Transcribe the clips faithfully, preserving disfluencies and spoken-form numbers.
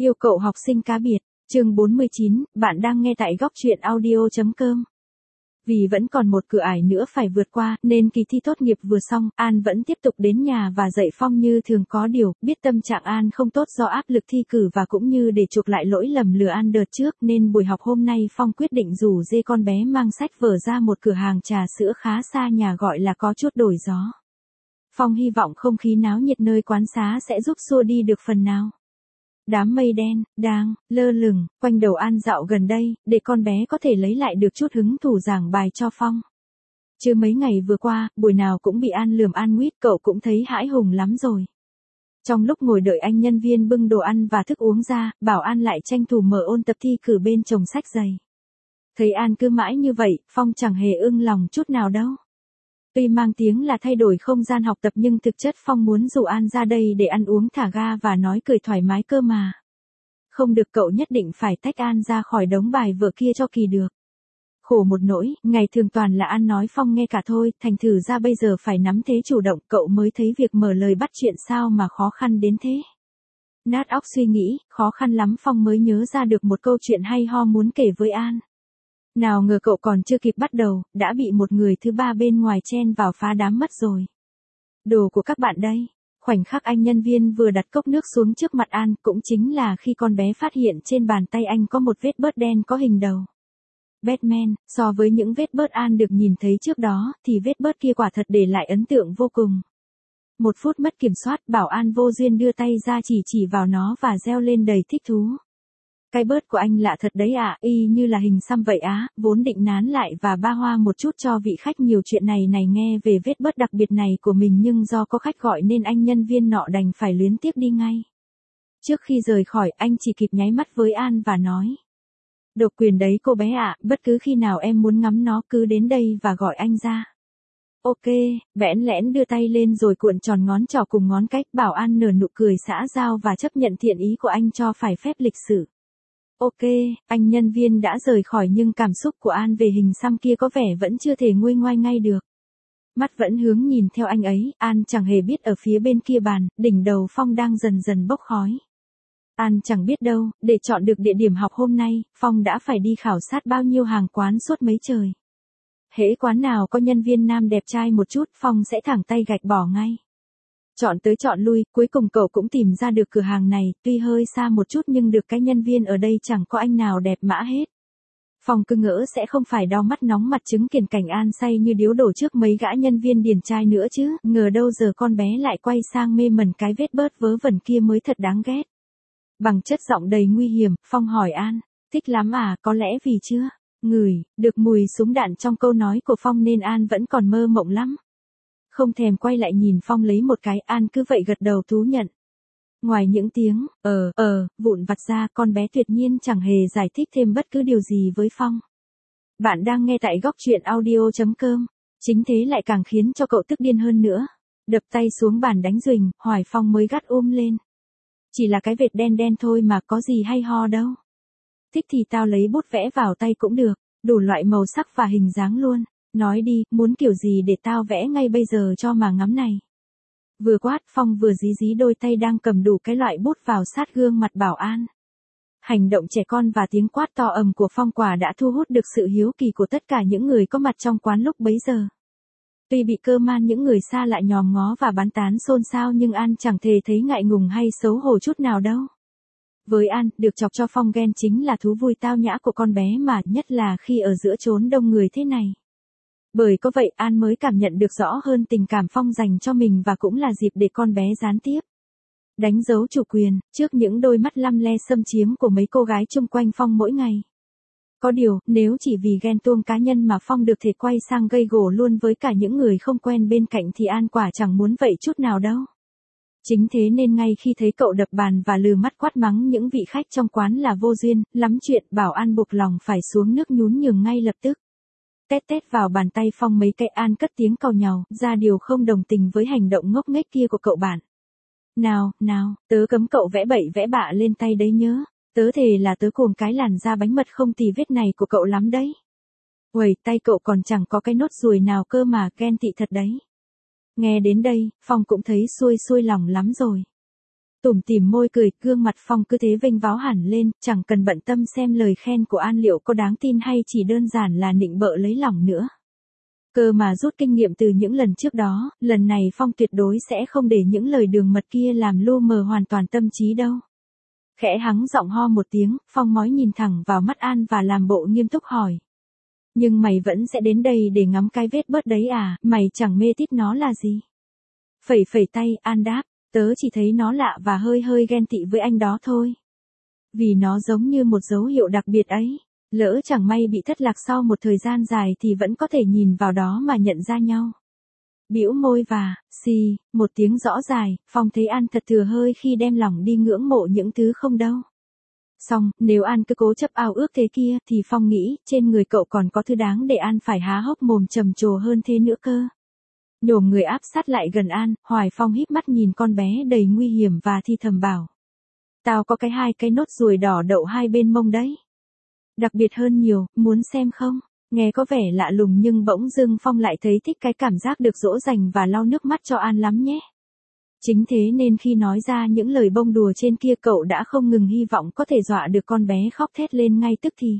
Yêu cậu học sinh cá biệt, chương bốn mươi chín, bạn đang nghe tại góc truyện audio.com. Vì vẫn còn một cửa ải nữa phải vượt qua, nên kỳ thi tốt nghiệp vừa xong, An vẫn tiếp tục đến nhà và dạy Phong như thường có điều, biết tâm trạng An không tốt do áp lực thi cử và cũng như để chuộc lại lỗi lầm lừa An đợt trước nên buổi học hôm nay Phong quyết định rủ dê con bé mang sách vở ra một cửa hàng trà sữa khá xa nhà gọi là có chút đổi gió. Phong hy vọng không khí náo nhiệt nơi quán xá sẽ giúp xua đi được phần nào. Đám mây đen, đang, lơ lửng, quanh đầu An dạo gần đây, để con bé có thể lấy lại được chút hứng thú giảng bài cho Phong. Chứ mấy ngày vừa qua, buổi nào cũng bị An lườm An nguyết, cậu cũng thấy hãi hùng lắm rồi. Trong lúc ngồi đợi anh nhân viên bưng đồ ăn và thức uống ra, bảo An lại tranh thủ mở ôn tập thi cử bên chồng sách dày. Thấy An cứ mãi như vậy, Phong chẳng hề ưng lòng chút nào đâu. Tuy mang tiếng là thay đổi không gian học tập nhưng thực chất Phong muốn rủ An ra đây để ăn uống thả ga và nói cười thoải mái cơ mà. Không được, cậu nhất định phải tách An ra khỏi đống bài vở kia cho kỳ được. Khổ một nỗi, ngày thường toàn là An nói Phong nghe cả thôi, thành thử ra bây giờ phải nắm thế chủ động, cậu mới thấy việc mở lời bắt chuyện sao mà khó khăn đến thế. Nát óc suy nghĩ, khó khăn lắm Phong mới nhớ ra được một câu chuyện hay ho muốn kể với An. Nào ngờ cậu còn chưa kịp bắt đầu, đã bị một người thứ ba bên ngoài chen vào phá đám mất rồi. Đồ của các bạn đây. Khoảnh khắc anh nhân viên vừa đặt cốc nước xuống trước mặt An cũng chính là khi con bé phát hiện trên bàn tay anh có một vết bớt đen có hình đầu Batman. So với những vết bớt An được nhìn thấy trước đó thì vết bớt kia quả thật để lại ấn tượng vô cùng. Một phút mất kiểm soát, bảo An vô duyên đưa tay ra chỉ chỉ vào nó và reo lên đầy thích thú. Cái bớt của anh lạ thật đấy ạ, à, y như là hình xăm vậy á, vốn định nán lại và ba hoa một chút cho vị khách nhiều chuyện này này nghe về vết bớt đặc biệt này của mình nhưng do có khách gọi nên anh nhân viên nọ đành phải luyến tiếc đi ngay. Trước khi rời khỏi, anh chỉ kịp nháy mắt với An và nói. Độc quyền đấy cô bé ạ, à, bất cứ khi nào em muốn ngắm nó cứ đến đây và gọi anh ra. Ok, bẽn lẽn đưa tay lên rồi cuộn tròn ngón trỏ cùng ngón cách, bảo An nở nụ cười xã giao và chấp nhận thiện ý của anh cho phải phép lịch sự. Ok, anh nhân viên đã rời khỏi nhưng cảm xúc của An về hình xăm kia có vẻ vẫn chưa thể nguôi ngoai ngay được. Mắt vẫn hướng nhìn theo anh ấy, An chẳng hề biết ở phía bên kia bàn, đỉnh đầu Phong đang dần dần bốc khói. An chẳng biết đâu, để chọn được địa điểm học hôm nay, Phong đã phải đi khảo sát bao nhiêu hàng quán suốt mấy trời. Hễ quán nào có nhân viên nam đẹp trai một chút, Phong sẽ thẳng tay gạch bỏ ngay. Chọn tới chọn lui, cuối cùng cậu cũng tìm ra được cửa hàng này, tuy hơi xa một chút nhưng được cái nhân viên ở đây chẳng có anh nào đẹp mã hết. Phong cứ ngỡ sẽ không phải đau mắt nóng mặt chứng kiến cảnh An say như điếu đổ trước mấy gã nhân viên điển trai nữa chứ, ngờ đâu giờ con bé lại quay sang mê mẩn cái vết bớt vớ vẩn kia mới thật đáng ghét. Bằng chất giọng đầy nguy hiểm, Phong hỏi An, thích lắm à, có lẽ vì chưa ngửi được mùi súng đạn trong câu nói của Phong nên An vẫn còn mơ mộng lắm. Không thèm quay lại nhìn Phong lấy một cái, An cứ vậy gật đầu thú nhận. Ngoài những tiếng, ờ, ờ, vụn vặt ra, con bé tuyệt nhiên chẳng hề giải thích thêm bất cứ điều gì với Phong. Bạn đang nghe tại góc truyện audio.com, chính thế lại càng khiến cho cậu tức điên hơn nữa. Đập tay xuống bàn đánh rình, Hoài Phong mới gắt ôm lên. Chỉ là cái vệt đen đen thôi mà có gì hay ho đâu. Thích thì tao lấy bút vẽ vào tay cũng được, đủ loại màu sắc và hình dáng luôn. Nói đi, muốn kiểu gì để tao vẽ ngay bây giờ cho mà ngắm này. Vừa quát, Phong vừa dí dí đôi tay đang cầm đủ cái loại bút vào sát gương mặt bảo An. Hành động trẻ con và tiếng quát to ầm của Phong quả đã thu hút được sự hiếu kỳ của tất cả những người có mặt trong quán lúc bấy giờ. Tuy bị cơ man những người xa lạ nhòm ngó và bán tán xôn xao nhưng An chẳng hề thấy ngại ngùng hay xấu hổ chút nào đâu. Với An, được chọc cho Phong ghen chính là thú vui tao nhã của con bé mà, nhất là khi ở giữa chốn đông người thế này. Bởi có vậy An mới cảm nhận được rõ hơn tình cảm Phong dành cho mình và cũng là dịp để con bé gián tiếp đánh dấu chủ quyền trước những đôi mắt lăm le xâm chiếm của mấy cô gái chung quanh Phong mỗi ngày. Có điều, nếu chỉ vì ghen tuông cá nhân mà Phong được thể quay sang gây gổ luôn với cả những người không quen bên cạnh thì An quả chẳng muốn vậy chút nào đâu. Chính thế nên ngay khi thấy cậu đập bàn và lừ mắt quát mắng những vị khách trong quán là vô duyên, lắm chuyện, bảo An buộc lòng phải xuống nước nhún nhường ngay lập tức. Tét tét vào bàn tay Phong mấy cái, An cất tiếng càu nhàu, ra điều không đồng tình với hành động ngốc nghếch kia của cậu bạn. Nào, nào, tớ cấm cậu vẽ bậy vẽ bạ lên tay đấy nhớ, tớ thề là tớ cuồng cái làn da bánh mật không tì vết này của cậu lắm đấy. Uầy, tay cậu còn chẳng có cái nốt ruồi nào cơ mà, ghen tị thật đấy. Nghe đến đây, Phong cũng thấy xuôi xuôi lòng lắm rồi. Tủm tỉm môi cười, gương mặt Phong cứ thế vênh váo hẳn lên, chẳng cần bận tâm xem lời khen của An liệu có đáng tin hay chỉ đơn giản là nịnh bợ lấy lòng nữa. Cơ mà rút kinh nghiệm từ những lần trước đó, lần này Phong tuyệt đối sẽ không để những lời đường mật kia làm lu mờ hoàn toàn tâm trí đâu. Khẽ hắng giọng ho một tiếng, Phong mói nhìn thẳng vào mắt An và làm bộ nghiêm túc hỏi. Nhưng mày vẫn sẽ đến đây để ngắm cái vết bớt đấy à, mày chẳng mê tít nó là gì? Phẩy phẩy tay, An đáp, tớ chỉ thấy nó lạ và hơi hơi ghen tị với anh đó thôi. Vì nó giống như một dấu hiệu đặc biệt ấy, lỡ chẳng may bị thất lạc sau một thời gian dài thì vẫn có thể nhìn vào đó mà nhận ra nhau. Bĩu môi và, xì, một tiếng rõ dài, Phong thấy An thật thừa hơi khi đem lòng đi ngưỡng mộ những thứ không đâu. Xong, nếu An cứ cố chấp ao ước thế kia thì Phong nghĩ trên người cậu còn có thứ đáng để An phải há hốc mồm trầm trồ hơn thế nữa cơ. Nhổm người áp sát lại gần An, Hoài Phong híp mắt nhìn con bé đầy nguy hiểm và thì thầm bảo. Tao có cái hai cái nốt ruồi đỏ đậu hai bên mông đấy. Đặc biệt hơn nhiều, muốn xem không? Nghe có vẻ lạ lùng nhưng bỗng dưng Phong lại thấy thích cái cảm giác được dỗ dành và lau nước mắt cho An lắm nhé. Chính thế nên khi nói ra những lời bông đùa trên kia cậu đã không ngừng hy vọng có thể dọa được con bé khóc thét lên ngay tức thì.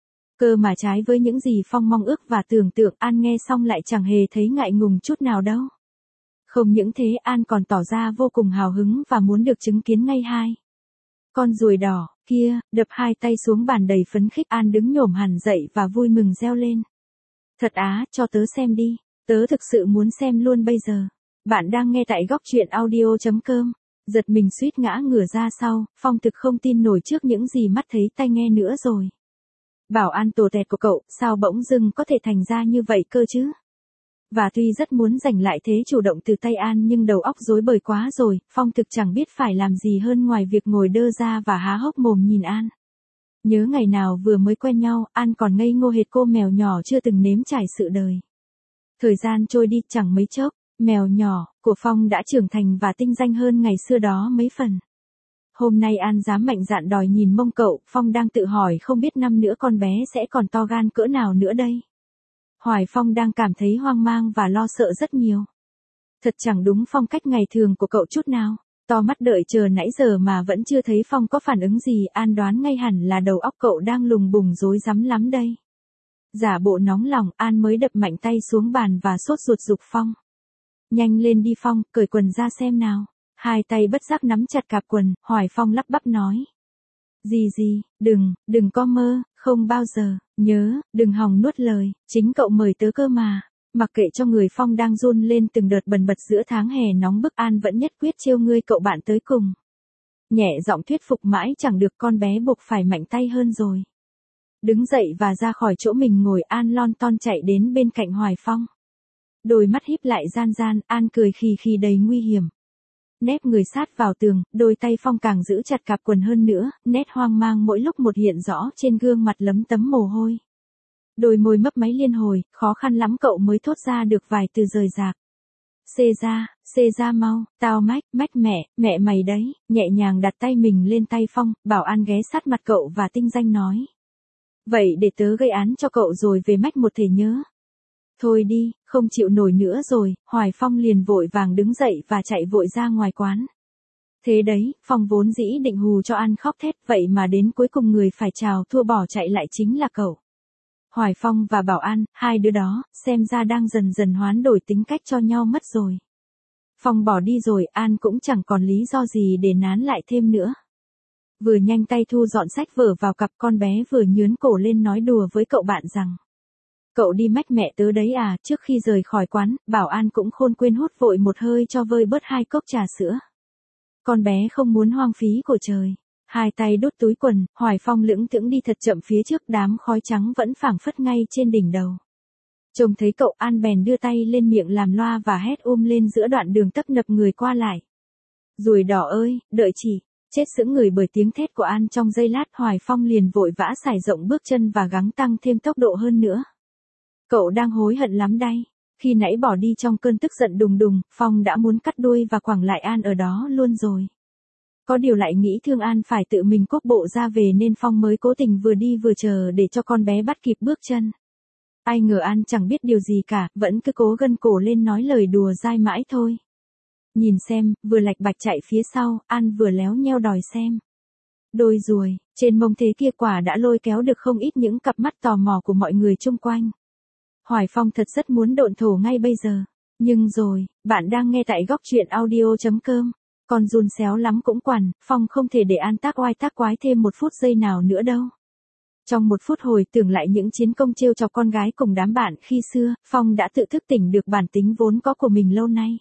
Cơ mà trái với những gì Phong mong ước và tưởng tượng, An nghe xong lại chẳng hề thấy ngại ngùng chút nào đâu. Không những thế, An còn tỏ ra vô cùng hào hứng và muốn được chứng kiến ngay hai con ruồi đỏ kia, đập hai tay xuống bàn đầy phấn khích. An đứng nhổm hẳn dậy và vui mừng reo lên. Thật á, cho tớ xem đi, tớ thực sự muốn xem luôn bây giờ. Bạn đang nghe tại góc truyện audio chấm com. Giật mình suýt ngã ngửa ra sau, Phong thực không tin nổi trước những gì mắt thấy tai nghe nữa rồi. Bảo An tồ tẹt của cậu, sao bỗng dưng có thể thành ra như vậy cơ chứ? Và tuy rất muốn giành lại thế chủ động từ tay An nhưng đầu óc rối bời quá rồi, Phong thực chẳng biết phải làm gì hơn ngoài việc ngồi đơ ra và há hốc mồm nhìn An. Nhớ ngày nào vừa mới quen nhau, An còn ngây ngô hệt cô mèo nhỏ chưa từng nếm trải sự đời. Thời gian trôi đi chẳng mấy chốc, mèo nhỏ của Phong đã trưởng thành và tinh danh hơn ngày xưa đó mấy phần. Hôm nay An dám mạnh dạn đòi nhìn mông cậu, Phong đang tự hỏi không biết năm nữa con bé sẽ còn to gan cỡ nào nữa đây. Hoài Phong đang cảm thấy hoang mang và lo sợ rất nhiều. Thật chẳng đúng phong cách ngày thường của cậu chút nào. To mắt đợi chờ nãy giờ mà vẫn chưa thấy Phong có phản ứng gì, An đoán ngay hẳn là đầu óc cậu đang lùng bùng rối rắm lắm đây. Giả bộ nóng lòng, An mới đập mạnh tay xuống bàn và sốt ruột giục Phong. Nhanh lên đi Phong, cởi quần ra xem nào. Hai tay bất giác nắm chặt cạp quần, Hoài Phong lắp bắp nói. Gì gì, đừng, đừng có mơ, không bao giờ, nhớ, đừng hòng nuốt lời, chính cậu mời tớ cơ mà. Mặc kệ cho người Phong đang run lên từng đợt bần bật giữa tháng hè nóng bức, An vẫn nhất quyết trêu ngươi cậu bạn tới cùng. Nhẹ giọng thuyết phục mãi chẳng được, con bé buộc phải mạnh tay hơn rồi. Đứng dậy và ra khỏi chỗ mình ngồi, An lon ton chạy đến bên cạnh Hoài Phong. Đôi mắt híp lại gian gian, An cười khì khì đầy nguy hiểm. Nép người sát vào tường, đôi tay Phong càng giữ chặt cạp quần hơn nữa, nét hoang mang mỗi lúc một hiện rõ trên gương mặt lấm tấm mồ hôi. Đôi môi mấp máy liên hồi, khó khăn lắm cậu mới thốt ra được vài từ rời rạc. Xê ra, xê ra mau, tao mách, mách mẹ, mẹ mày đấy, nhẹ nhàng đặt tay mình lên tay Phong, bảo An ghé sát mặt cậu và tinh danh nói. Vậy để tớ gây án cho cậu rồi về mách một thể nhớ. Thôi đi, không chịu nổi nữa rồi, Hoài Phong liền vội vàng đứng dậy và chạy vội ra ngoài quán. Thế đấy, Phong vốn dĩ định hù cho An khóc thét, vậy mà đến cuối cùng người phải chào thua bỏ chạy lại chính là cậu. Hoài Phong và Bảo An, hai đứa đó, xem ra đang dần dần hoán đổi tính cách cho nhau mất rồi. Phong bỏ đi rồi, An cũng chẳng còn lý do gì để nán lại thêm nữa. Vừa nhanh tay thu dọn sách vở vào cặp, con bé vừa nhướn cổ lên nói đùa với cậu bạn rằng. Cậu đi mách mẹ tớ đấy à. Trước khi rời khỏi quán, Bảo An cũng khôn quên hút vội một hơi cho vơi bớt hai cốc trà sữa. Con bé không muốn hoang phí của trời. Hai tay đút túi quần, Hoài Phong lững thững đi thật chậm phía trước, đám khói trắng vẫn phảng phất ngay trên đỉnh đầu. Trông thấy cậu, An bèn đưa tay lên miệng làm loa và hét um lên giữa đoạn đường tấp nập người qua lại. Ruồi đỏ ơi, đợi chỉ. Chết sững người bởi tiếng thét của An trong giây lát, Hoài Phong liền vội vã sải rộng bước chân và gắng tăng thêm tốc độ hơn nữa. Cậu đang hối hận lắm đây. Khi nãy bỏ đi trong cơn tức giận đùng đùng, Phong đã muốn cắt đuôi và quẳng lại An ở đó luôn rồi. Có điều lại nghĩ thương An phải tự mình cốc bộ ra về nên Phong mới cố tình vừa đi vừa chờ để cho con bé bắt kịp bước chân. Ai ngờ An chẳng biết điều gì cả, vẫn cứ cố gân cổ lên nói lời đùa dai mãi thôi. Nhìn xem, vừa lạch bạch chạy phía sau, An vừa léo nheo đòi xem. Đôi ruồi, trên mông thế kia quả đã lôi kéo được không ít những cặp mắt tò mò của mọi người chung quanh. Hoài Phong thật rất muốn độn thổ ngay bây giờ. Nhưng rồi, bạn đang nghe tại góc truyện audio.com. Con run xéo lắm cũng quằn, Phong không thể để An tác oai tác quái thêm một phút giây nào nữa đâu. Trong một phút hồi tưởng lại những chiến công trêu chọc con gái cùng đám bạn khi xưa, Phong đã tự thức tỉnh được bản tính vốn có của mình lâu nay.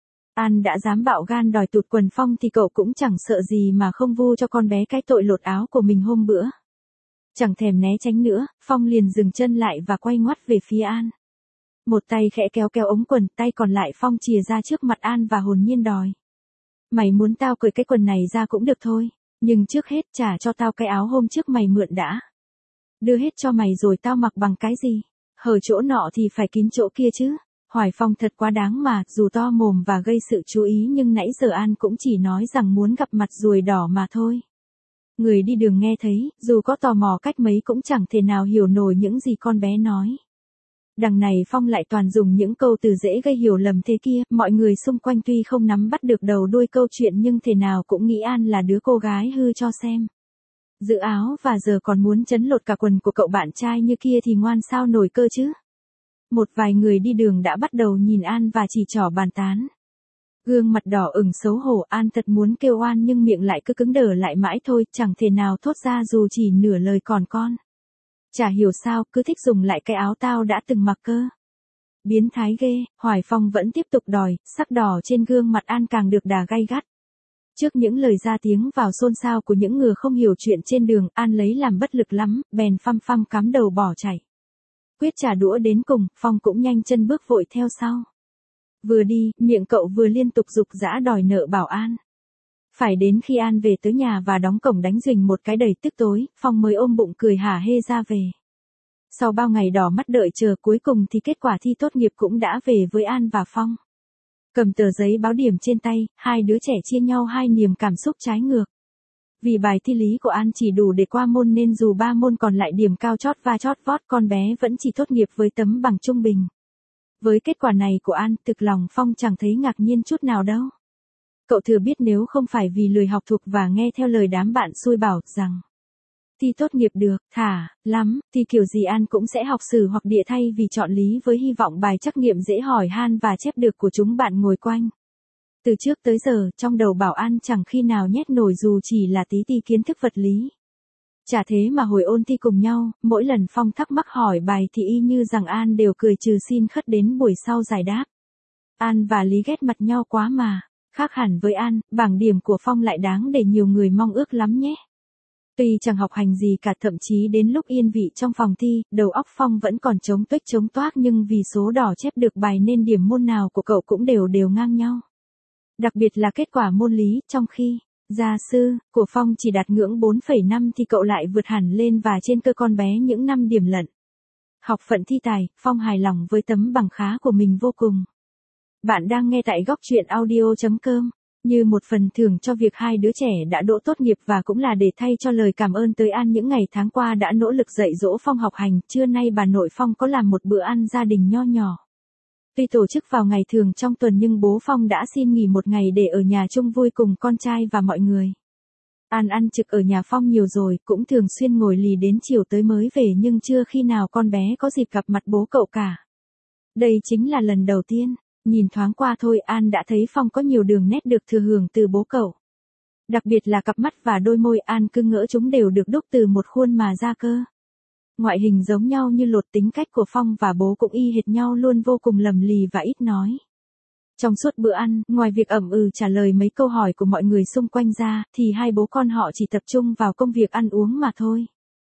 An đã dám bạo gan đòi tụt quần Phong thì cậu cũng chẳng sợ gì mà không vu cho con bé cái tội lột áo của mình hôm bữa. Chẳng thèm né tránh nữa, Phong liền dừng chân lại và quay ngoắt về phía An. Một tay khẽ kéo kéo ống quần, tay còn lại Phong chìa ra trước mặt An và hồn nhiên đòi. Mày muốn tao cởi cái quần này ra cũng được thôi, nhưng trước hết trả cho tao cái áo hôm trước mày mượn đã. Đưa hết cho mày rồi tao mặc bằng cái gì? Hở chỗ nọ thì phải kín chỗ kia chứ. Hoài Phong thật quá đáng mà, dù to mồm và gây sự chú ý nhưng nãy giờ An cũng chỉ nói rằng muốn gặp mặt ruồi đỏ mà thôi. Người đi đường nghe thấy, dù có tò mò cách mấy cũng chẳng thể nào hiểu nổi những gì con bé nói. Đằng này Phong lại toàn dùng những câu từ dễ gây hiểu lầm thế kia, mọi người xung quanh tuy không nắm bắt được đầu đuôi câu chuyện nhưng thể nào cũng nghĩ An là đứa cô gái hư cho xem. Giữ áo và giờ còn muốn chấn lột cả quần của cậu bạn trai như kia thì ngoan sao nổi cơ chứ. Một vài người đi đường đã bắt đầu nhìn An và chỉ trỏ bàn tán. Gương mặt đỏ ửng xấu hổ, An thật muốn kêu oan nhưng miệng lại cứ cứng đờ lại mãi thôi, chẳng thể nào thốt ra dù chỉ nửa lời còn con. Chả hiểu sao, cứ thích dùng lại cái áo tao đã từng mặc cơ. Biến thái ghê, Hoài Phong vẫn tiếp tục đòi, sắc đỏ trên gương mặt An càng được đà gay gắt. Trước những lời ra tiếng vào xôn xao của những người không hiểu chuyện trên đường, An lấy làm bất lực lắm, bèn phăm phăm cắm đầu bỏ chạy. Quyết trả đũa đến cùng, Phong cũng nhanh chân bước vội theo sau. Vừa đi, miệng cậu vừa liên tục giục giã đòi nợ bảo An. Phải đến khi An về tới nhà và đóng cổng đánh rình một cái đầy tức tối, Phong mới ôm bụng cười hả hê ra về. Sau bao ngày đỏ mắt đợi chờ, cuối cùng thì kết quả thi tốt nghiệp cũng đã về với An và Phong. Cầm tờ giấy báo điểm trên tay, hai đứa trẻ chia nhau hai niềm cảm xúc trái ngược. Vì bài thi lý của An chỉ đủ để qua môn nên dù ba môn còn lại điểm cao chót va chót vót, con bé vẫn chỉ tốt nghiệp với tấm bằng trung bình. Với kết quả này của An, thực lòng Phong chẳng thấy ngạc nhiên chút nào đâu. Cậu thừa biết nếu không phải vì lười học thuộc và nghe theo lời đám bạn xui bảo rằng thi tốt nghiệp được, thả, lắm, thì kiểu gì An cũng sẽ học sử hoặc địa thay vì chọn lý với hy vọng bài trắc nghiệm dễ hỏi han và chép được của chúng bạn ngồi quanh. Từ trước tới giờ, trong đầu bảo An chẳng khi nào nhét nổi dù chỉ là tí ti kiến thức vật lý. Chả thế mà hồi ôn thi cùng nhau, mỗi lần Phong thắc mắc hỏi bài thì y như rằng An đều cười trừ xin khất đến buổi sau giải đáp. An và Lý ghét mặt nhau quá mà. Khác hẳn với An, bảng điểm của Phong lại đáng để nhiều người mong ước lắm nhé. Tuy chẳng học hành gì cả, thậm chí đến lúc yên vị trong phòng thi, đầu óc Phong vẫn còn trống tuếch trống toác, nhưng vì số đỏ chép được bài nên điểm môn nào của cậu cũng đều đều ngang nhau. Đặc biệt là kết quả môn lý, trong khi gia sư của Phong chỉ đạt ngưỡng bốn phẩy năm thì cậu lại vượt hẳn lên và trên cơ con bé những năm điểm lận. Học phận thi tài, Phong hài lòng với tấm bằng khá của mình vô cùng. Bạn đang nghe tại góc truyện audio.com. Như một phần thưởng cho việc hai đứa trẻ đã đỗ tốt nghiệp và cũng là để thay cho lời cảm ơn tới An những ngày tháng qua đã nỗ lực dạy dỗ Phong học hành, trưa nay bà nội Phong có làm một bữa ăn gia đình nho nhỏ. Tuy tổ chức vào ngày thường trong tuần nhưng bố Phong đã xin nghỉ một ngày để ở nhà chung vui cùng con trai và mọi người. An ăn trực ở nhà Phong nhiều rồi, cũng thường xuyên ngồi lì đến chiều tới mới về nhưng chưa khi nào con bé có dịp gặp mặt bố cậu cả. Đây chính là lần đầu tiên. Nhìn thoáng qua thôi An đã thấy Phong có nhiều đường nét được thừa hưởng từ bố cậu. Đặc biệt là cặp mắt và đôi môi, An cứ ngỡ chúng đều được đúc từ một khuôn mà ra cơ. Ngoại hình giống nhau như lột, tính cách của Phong và bố cũng y hệt nhau luôn, vô cùng lầm lì và ít nói. Trong suốt bữa ăn, ngoài việc ậm ừ trả lời mấy câu hỏi của mọi người xung quanh ra, thì hai bố con họ chỉ tập trung vào công việc ăn uống mà thôi.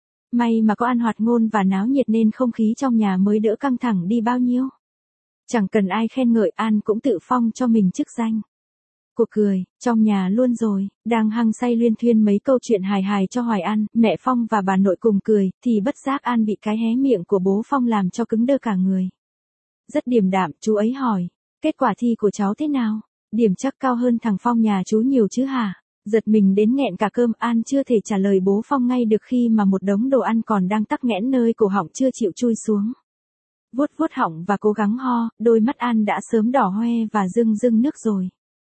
May mà có An hoạt ngôn và náo nhiệt nên không khí trong nhà mới đỡ căng thẳng đi bao nhiêu. Chẳng cần ai khen ngợi, An cũng tự phong cho mình chức danh cuộc cười trong nhà luôn rồi. Đang hăng say luyên thuyên mấy câu chuyện hài hài cho Hoài An, mẹ Phong và bà nội cùng cười, thì bất giác An bị cái hé miệng của bố Phong làm cho cứng đơ cả người. Rất điềm đạm, chú ấy hỏi, kết quả thi của cháu thế nào? Điểm chắc cao hơn thằng Phong nhà chú nhiều chứ hả? Giật mình đến nghẹn cả cơm, An chưa thể trả lời bố Phong ngay được khi mà một đống đồ ăn còn đang tắc nghẽn nơi cổ họng chưa chịu chui xuống. Vuốt vuốt họng và cố gắng ho, đôi mắt An đã sớm đỏ hoe và rưng rưng nước rồi.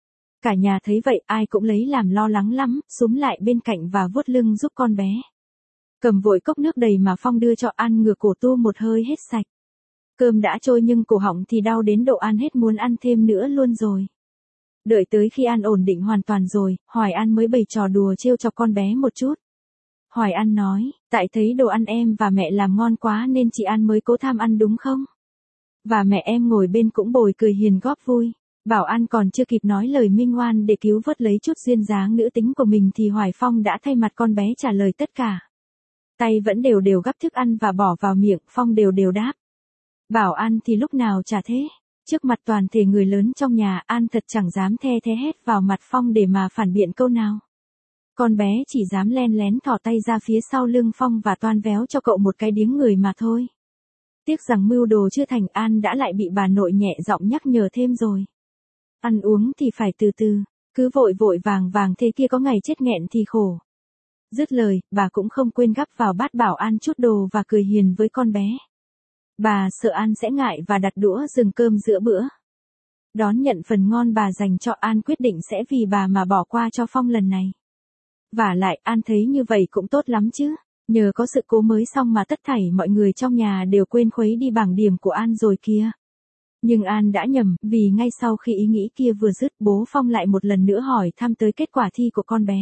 Cả nhà thấy vậy ai cũng lấy làm lo lắng lắm, xúm lại bên cạnh và vuốt lưng giúp con bé. Cầm vội cốc nước đầy mà Phong đưa cho An ngửa cổ tu một hơi hết sạch. Cơm đã trôi nhưng cổ họng thì đau đến độ An hết muốn ăn thêm nữa luôn rồi. Đợi tới khi An ổn định hoàn toàn rồi, Hoài An mới bày trò đùa trêu cho con bé một chút. Hoài An nói, tại thấy đồ ăn em và mẹ làm ngon quá nên chị An mới cố tham ăn đúng không? Và mẹ em ngồi bên cũng bồi cười hiền góp vui. Bảo An còn chưa kịp nói lời minh oan để cứu vớt lấy chút duyên dáng nữ tính của mình thì Hoài Phong đã thay mặt con bé trả lời tất cả. Tay vẫn đều đều gắp thức ăn và bỏ vào miệng, Phong đều đều đáp. Bảo An thì lúc nào chả thế. Trước mặt toàn thể người lớn trong nhà, An thật chẳng dám the thế hết vào mặt Phong để mà phản biện câu nào. Con bé chỉ dám len lén thò tay ra phía sau lưng Phong và toan véo cho cậu một cái điếng người mà thôi. Tiếc rằng mưu đồ chưa thành, An đã lại bị bà nội nhẹ giọng nhắc nhở thêm rồi. Ăn uống thì phải từ từ, cứ vội vội vàng vàng thế kia có ngày chết nghẹn thì khổ. Dứt lời, bà cũng không quên gắp vào bát Bảo An chút đồ và cười hiền với con bé. Bà sợ An sẽ ngại và đặt đũa dừng cơm giữa bữa. Đón nhận phần ngon bà dành cho An, quyết định sẽ vì bà mà bỏ qua cho Phong lần này. Vả lại An thấy như vậy cũng tốt lắm chứ, nhờ có sự cố mới xong mà tất thảy mọi người trong nhà đều quên khuấy đi bảng điểm của An rồi kia. Nhưng An đã nhầm, vì ngay sau khi ý nghĩ kia vừa dứt, bố Phong lại một lần nữa hỏi thăm tới kết quả thi của con bé.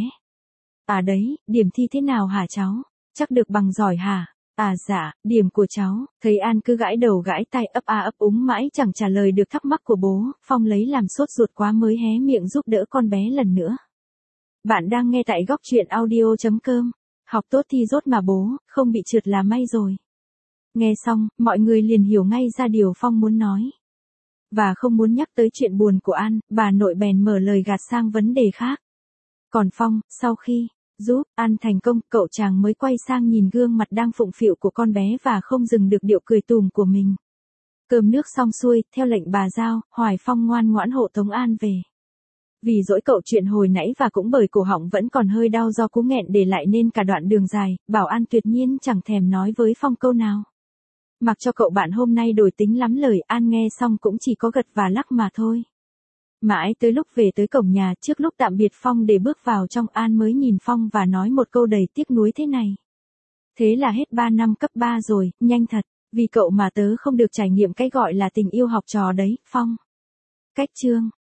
À đấy, điểm thi thế nào hả cháu? Chắc được bằng giỏi hả? À dạ, điểm của cháu. Thấy An cứ gãi đầu gãi tay ấp a ấp úng mãi chẳng trả lời được thắc mắc của bố, Phong lấy làm sốt ruột quá mới hé miệng giúp đỡ con bé lần nữa. Bạn đang nghe tại góc truyện audio chấm com. Học tốt thi rốt mà bố, không bị trượt là may rồi. Nghe xong, mọi người liền hiểu ngay ra điều Phong muốn nói. Và không muốn nhắc tới chuyện buồn của An, bà nội bèn mở lời gạt sang vấn đề khác. Còn Phong, sau khi giúp An thành công, cậu chàng mới quay sang nhìn gương mặt đang phụng phịu của con bé và không dừng được điệu cười tùm của mình. Cơm nước xong xuôi, theo lệnh bà giao, Hoài Phong ngoan ngoãn hộ tống An về. Vì dỗi cậu chuyện hồi nãy và cũng bởi cổ họng vẫn còn hơi đau do cú nghẹn để lại nên cả đoạn đường dài, Bảo An tuyệt nhiên chẳng thèm nói với Phong câu nào. Mặc cho cậu bạn hôm nay đổi tính lắm lời, An nghe xong cũng chỉ có gật và lắc mà thôi. Mãi tới lúc về tới cổng nhà, trước lúc tạm biệt Phong để bước vào trong, An mới nhìn Phong và nói một câu đầy tiếc nuối thế này. Thế là hết ba năm cấp ba rồi, nhanh thật, vì cậu mà tớ không được trải nghiệm cái gọi là tình yêu học trò đấy, Phong. Cách chương